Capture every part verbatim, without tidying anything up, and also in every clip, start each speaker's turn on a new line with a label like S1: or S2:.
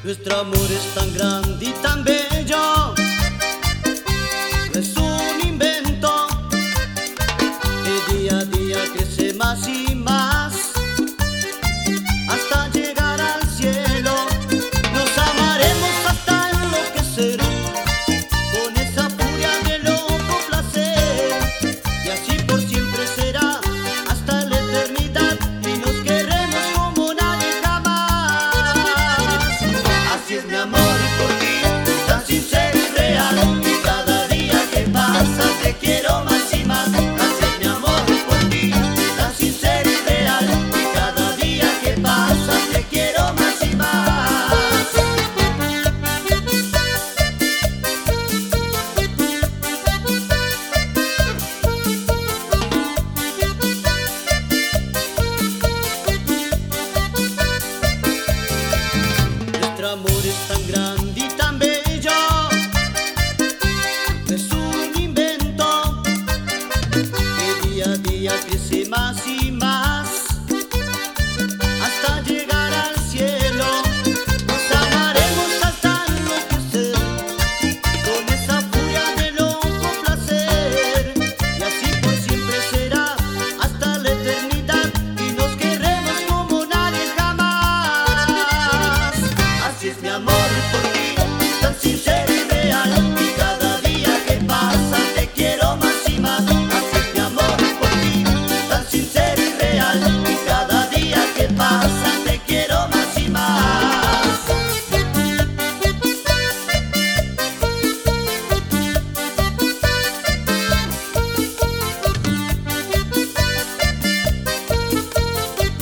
S1: Nuestro amor es tan grande y tan bello, es un invento que día a día crece más y más hasta llegar al cielo. Nos amaremos hasta enloquecer con esa furia de loco placer, y así por siempre será hasta la eternidad, y nos queremos como nadie jamás. Así es mi amor por ti, tan sincero y real, y cada día que pasa te quiero más y más. Así es mi amor por ti, tan sincero y real, y cada día que pasa te quiero más y más. Nuestro amor es tan grande y tan bello, es un invento que día a día crece más y más hasta llegar al cielo. Nos amaremos hasta enloquecer con esa furia de loco placer, y así por siempre será hasta la eternidad, y nos queremos como nadie jamás. Así es mi amor por ti, tan sincero y real, y cada día que pasa te quiero más y más. Así es mi amor por ti, tan sincero y real, y cada día que pasa te quiero más y más.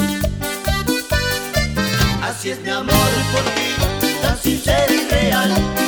S1: Así es mi amor por ti, tan sincero y real.